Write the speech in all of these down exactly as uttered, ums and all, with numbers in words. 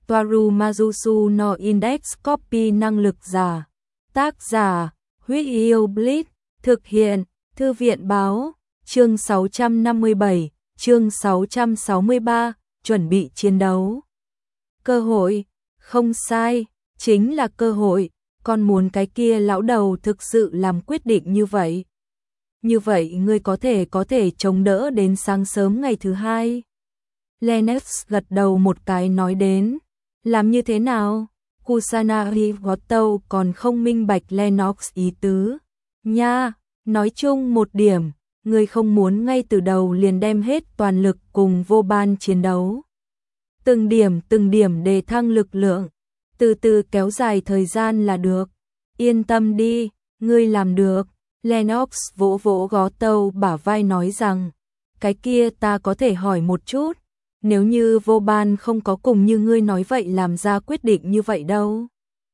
Toaru Majusu no Index Copy năng lực giả. Tác giả, Huyết Yêu Blitz, thực hiện, Thư viện báo, chương sáu trăm năm mươi bảy, chương sáu trăm sáu mươi ba, chuẩn bị chiến đấu. Cơ hội, không sai, chính là cơ hội, con muốn cái kia lão đầu thực sự làm quyết định như vậy. Như vậy ngươi có thể có thể chống đỡ đến sáng sớm ngày thứ hai. Lennox gật đầu một cái nói đến, làm như thế nào? Kusanagi Gotou còn không minh bạch Lennox ý tứ. Nha, nói chung một điểm, ngươi không muốn ngay từ đầu liền đem hết toàn lực cùng vô ban chiến đấu. Từng điểm từng điểm đề thăng lực lượng, từ từ kéo dài thời gian là được. Yên tâm đi, ngươi làm được. Lennox vỗ vỗ Gotou bả vai nói rằng, cái kia ta có thể hỏi một chút, nếu như vô ban không có cùng như ngươi nói vậy làm ra quyết định như vậy đâu.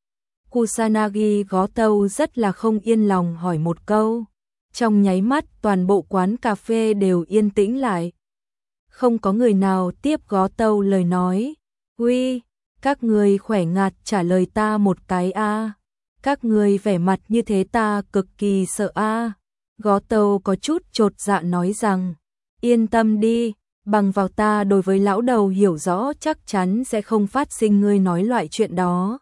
Kusanagi Gotou rất là không yên lòng hỏi một câu. Trong nháy mắt toàn bộ quán cà phê đều yên tĩnh lại. Không có người nào tiếp Gotou lời nói. Uy, các người khỏe ngạt trả lời ta một cái a. Các người vẻ mặt như thế ta cực kỳ sợ a. Gotou có chút chột dạ nói rằng, yên tâm đi, bằng vào ta đối với lão đầu hiểu rõ chắc chắn sẽ không phát sinh ngươi nói loại chuyện đó.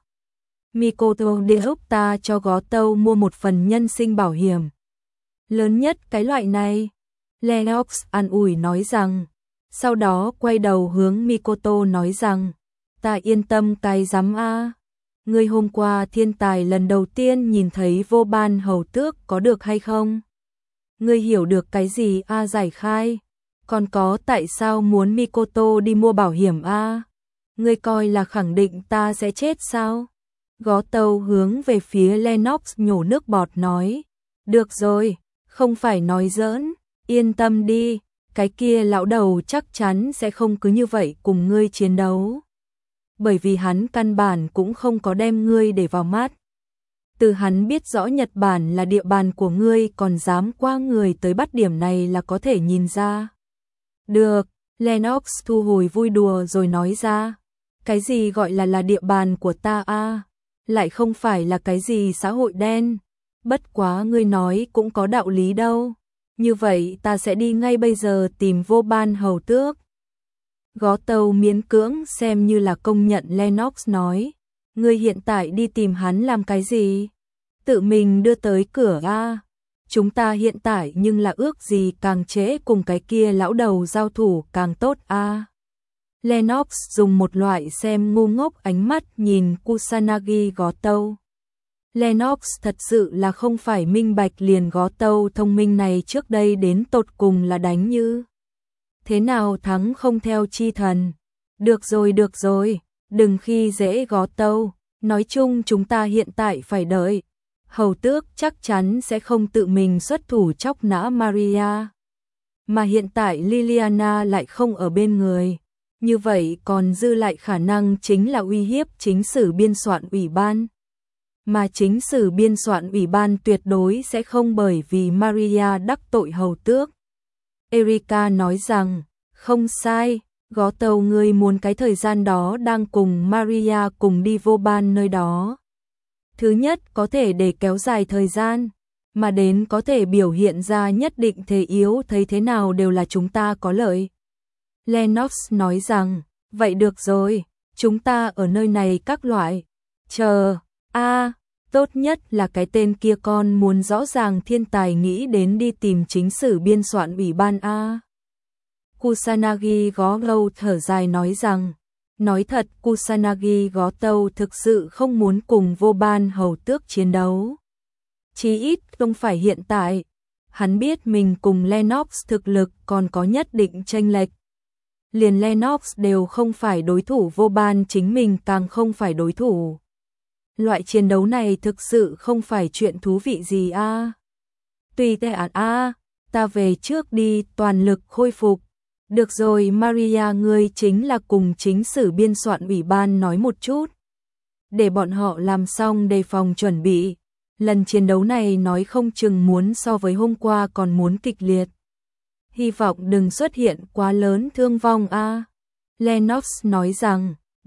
Mikoto đi giúp ta cho Gotou mua một phần nhân sinh bảo hiểm. Lớn nhất cái loại này. Lennox an ủi nói rằng, sau đó quay đầu hướng Mikoto nói rằng, ta yên tâm cái dám a. Ngươi hôm qua thiên tài lần đầu tiên nhìn thấy vô ban hầu tước có được hay không? Ngươi hiểu được cái gì a giải khai? Còn có tại sao muốn Mikoto đi mua bảo hiểm a? Ngươi coi là khẳng định ta sẽ chết sao? Gotou hướng về phía Lennox nhổ nước bọt nói, được rồi, không phải nói giỡn, yên tâm đi, cái kia lão đầu chắc chắn sẽ không cứ như vậy cùng ngươi chiến đấu. Bởi vì hắn căn bản cũng không có đem ngươi để vào mắt. Từ hắn biết rõ Nhật Bản là địa bàn của ngươi còn dám qua người tới bắt điểm này là có thể nhìn ra. Được, Lennox thu hồi vui đùa rồi nói ra, cái gì gọi là là địa bàn của ta a, lại không phải là cái gì xã hội đen. Bất quá ngươi nói cũng có đạo lý đâu. Như vậy ta sẽ đi ngay bây giờ tìm vô ban hầu tước. Gotou miễn cưỡng xem như là công nhận Lennox nói, ngươi hiện tại đi tìm hắn làm cái gì? Tự mình đưa tới cửa a. Chúng ta hiện tại nhưng là ước gì càng trễ cùng cái kia lão đầu giao thủ càng tốt a. Lennox dùng một loại xem ngu ngốc ánh mắt nhìn Kusanagi Gotou. Lennox thật sự là không phải minh bạch liền Gotou thông minh này trước đây đến tột cùng là đánh như thế nào thắng không theo chi thần. Được rồi được rồi, đừng khi dễ Gotou, nói chung chúng ta hiện tại phải đợi. Hầu tước chắc chắn sẽ không tự mình xuất thủ chóc nã Maria. Mà hiện tại Liliana lại không ở bên người. Như vậy còn dư lại khả năng chính là uy hiếp chính sử biên soạn ủy ban. Mà chính sử biên soạn ủy ban tuyệt đối sẽ không bởi vì Maria đắc tội hầu tước. Erika nói rằng, không sai, Gotou ngươi muốn cái thời gian đó đang cùng Maria cùng đi vô ban nơi đó. Thứ nhất có thể để kéo dài thời gian, mà đến có thể biểu hiện ra nhất định thế yếu thấy thế nào đều là chúng ta có lợi. Lennox nói rằng, vậy được rồi, chúng ta ở nơi này các loại, chờ, a tốt nhất là cái tên kia con muốn rõ ràng thiên tài nghĩ đến đi tìm chính sử biên soạn ủy ban a. Kusanagi Gotou thở dài nói rằng, nói thật Kusanagi Gotou thực sự không muốn cùng vô ban hầu tước chiến đấu. Chí ít không phải hiện tại, hắn biết mình cùng Lennox thực lực còn có nhất định chênh lệch. Liền Lennox đều không phải đối thủ vô ban chính mình càng không phải đối thủ. Loại chiến đấu này thực sự không phải chuyện thú vị gì a. Tùy tệ ản a, ta về trước đi toàn lực khôi phục. Được rồi Maria ngươi chính là cùng chính sử biên soạn ủy ban nói một chút. Để bọn họ làm xong đề phòng chuẩn bị. Lần chiến đấu này nói không chừng muốn so với hôm qua còn muốn kịch liệt. Hy vọng đừng xuất hiện quá lớn thương vong a. Lennox nói rằng,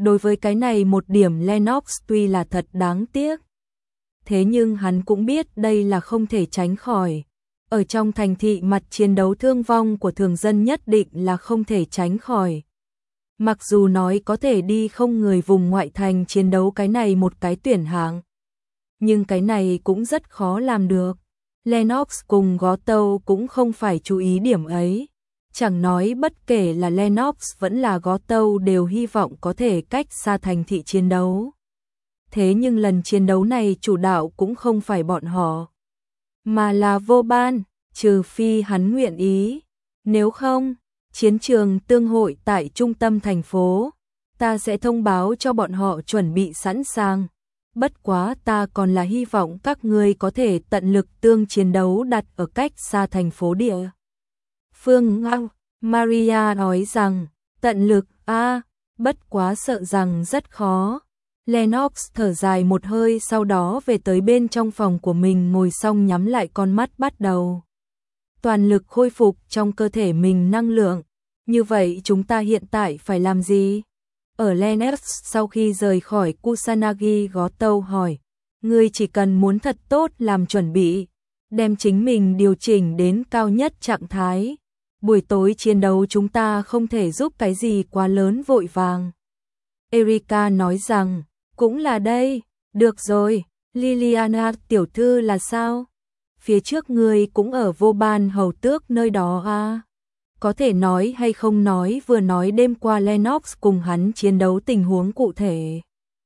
Đối với cái này một điểm Lennox tuy là thật đáng tiếc. Thế nhưng hắn cũng biết đây là không thể tránh khỏi. Ở trong thành thị mặt chiến đấu thương vong của thường dân nhất định là không thể tránh khỏi. Mặc dù nói có thể đi không người vùng ngoại thành chiến đấu cái này một cái tuyển hạng. Nhưng cái này cũng rất khó làm được. Lennox cùng Gothel cũng không phải chú ý điểm ấy. Chẳng nói bất kể là Lennox vẫn là Gothel đều hy vọng có thể cách xa thành thị chiến đấu. Thế nhưng lần chiến đấu này chủ đạo cũng không phải bọn họ, mà là Vauban, trừ phi hắn nguyện ý. Nếu không, chiến trường tương hội tại trung tâm thành phố, ta sẽ thông báo cho bọn họ chuẩn bị sẵn sàng. Bất quá ta còn là hy vọng các ngươi có thể tận lực tương chiến đấu đặt ở cách xa thành phố địa. Phương Ngao, Maria nói rằng, tận lực a à, bất quá sợ rằng rất khó. Lennox thở dài một hơi sau đó về tới bên trong phòng của mình ngồi xong nhắm lại con mắt bắt đầu. Toàn lực khôi phục trong cơ thể mình năng lượng. Như vậy chúng ta hiện tại phải làm gì? Ở Lennox sau khi rời khỏi Kusanagi Gothel hỏi, ngươi chỉ cần muốn thật tốt làm chuẩn bị, đem chính mình điều chỉnh đến cao nhất trạng thái. Buổi tối chiến đấu chúng ta không thể giúp cái gì quá lớn vội vàng. Erika nói rằng, cũng là đây, được rồi, Liliana tiểu thư là sao? Phía trước ngươi cũng ở Vauban hầu tước nơi đó à? Có thể nói hay không nói vừa nói đêm qua Lennox cùng hắn chiến đấu tình huống cụ thể.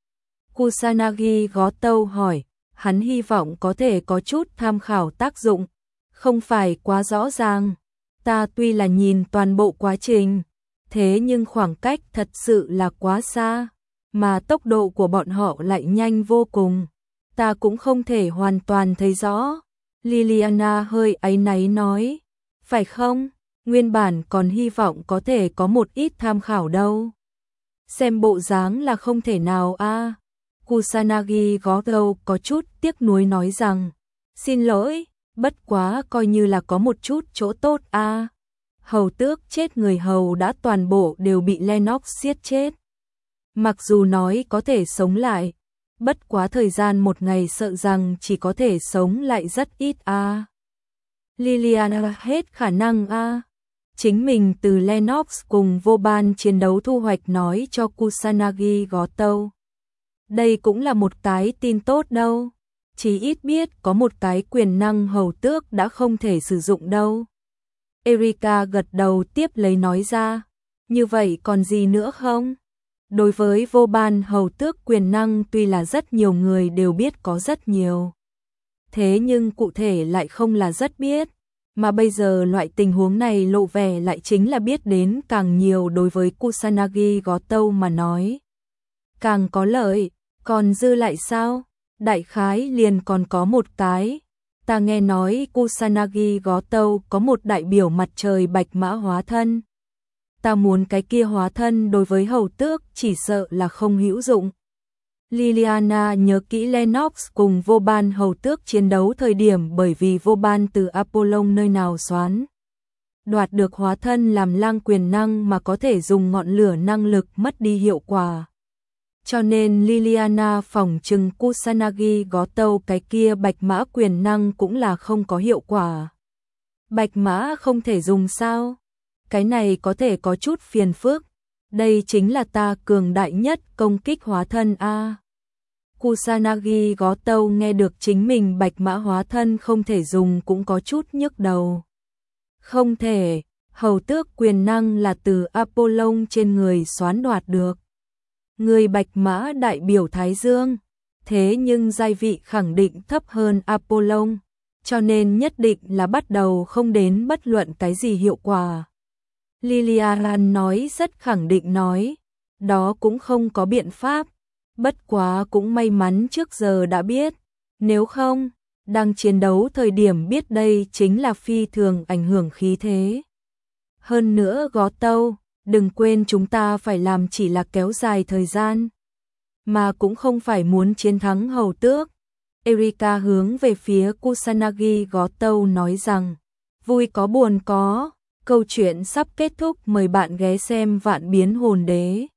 Kusanagi Gothel hỏi, hắn hy vọng có thể có chút tham khảo tác dụng, không phải quá rõ ràng. Ta tuy là nhìn toàn bộ quá trình, thế nhưng khoảng cách thật sự là quá xa, mà tốc độ của bọn họ lại nhanh vô cùng. Ta cũng không thể hoàn toàn thấy rõ. Liliana hơi áy náy nói, phải không? Nguyên bản còn hy vọng có thể có một ít tham khảo đâu. Xem bộ dáng là không thể nào a. À. Kusanagi Gothel có chút tiếc nuối nói rằng, xin lỗi, bất quá coi như là có một chút chỗ tốt a. À. Hầu tước chết người hầu đã toàn bộ đều bị Lennox giết chết. Mặc dù nói có thể sống lại, bất quá thời gian một ngày sợ rằng chỉ có thể sống lại rất ít a. À. Liliana hết khả năng a. À. Chính mình từ Lennox cùng Vauban chiến đấu thu hoạch nói cho Kusanagi Gothel. Đây cũng là một cái tin tốt đâu. Chỉ ít biết có một cái quyền năng hầu tước đã không thể sử dụng đâu. Erika gật đầu tiếp lấy nói ra. Như vậy còn gì nữa không? Đối với Vauban hầu tước quyền năng tuy là rất nhiều người đều biết có rất nhiều. Thế nhưng cụ thể lại không là rất biết. Mà bây giờ loại tình huống này lộ vẻ lại chính là biết đến càng nhiều đối với Kusanagi Gothel mà nói. Càng có lợi, còn dư lại sao? Đại khái liền còn có một cái. Ta nghe nói Kusanagi Gothel có một đại biểu mặt trời bạch mã hóa thân. Ta muốn cái kia hóa thân đối với hầu tước chỉ sợ là không hữu dụng. Liliana nhớ kỹ Lennox cùng Vauban hầu tước chiến đấu thời điểm bởi vì Vauban từ Apollon nơi nào xoán đoạt được hóa thân làm lang quyền năng mà có thể dùng ngọn lửa năng lực mất đi hiệu quả. Cho nên Liliana phỏng chừng Kusanagi Gothel cái kia bạch mã quyền năng cũng là không có hiệu quả. Bạch mã không thể dùng sao? Cái này có thể có chút phiền phức. Đây chính là ta cường đại nhất công kích hóa thân a. Kusanagi Gothel nghe được chính mình bạch mã hóa thân không thể dùng cũng có chút nhức đầu. Không thể, hầu tước quyền năng là từ Apollon trên người xoán đoạt được. Người bạch mã đại biểu Thái Dương, thế nhưng giai vị khẳng định thấp hơn Apollon, cho nên nhất định là bắt đầu không đến bất luận cái gì hiệu quả. Liliana nói rất khẳng định nói, đó cũng không có biện pháp, bất quá cũng may mắn trước giờ đã biết, nếu không, đang chiến đấu thời điểm biết đây chính là phi thường ảnh hưởng khí thế. Hơn nữa Gothel, đừng quên chúng ta phải làm chỉ là kéo dài thời gian, mà cũng không phải muốn chiến thắng hầu tước. Erika hướng về phía Kusanagi Gothel nói rằng, vui có buồn có. Câu chuyện sắp kết thúc, mời bạn ghé xem Vạn Biến Hồn Đế.